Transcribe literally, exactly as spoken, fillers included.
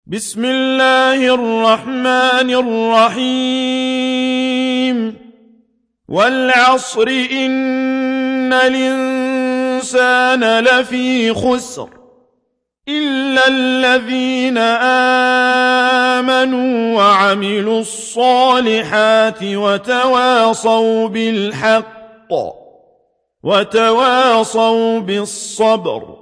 بسم الله الرحمن الرحيم والعصر إن الإنسان لفي خسر إلا الذين آمنوا وعملوا الصالحات وتواصوا بالحق وتواصوا بالصبر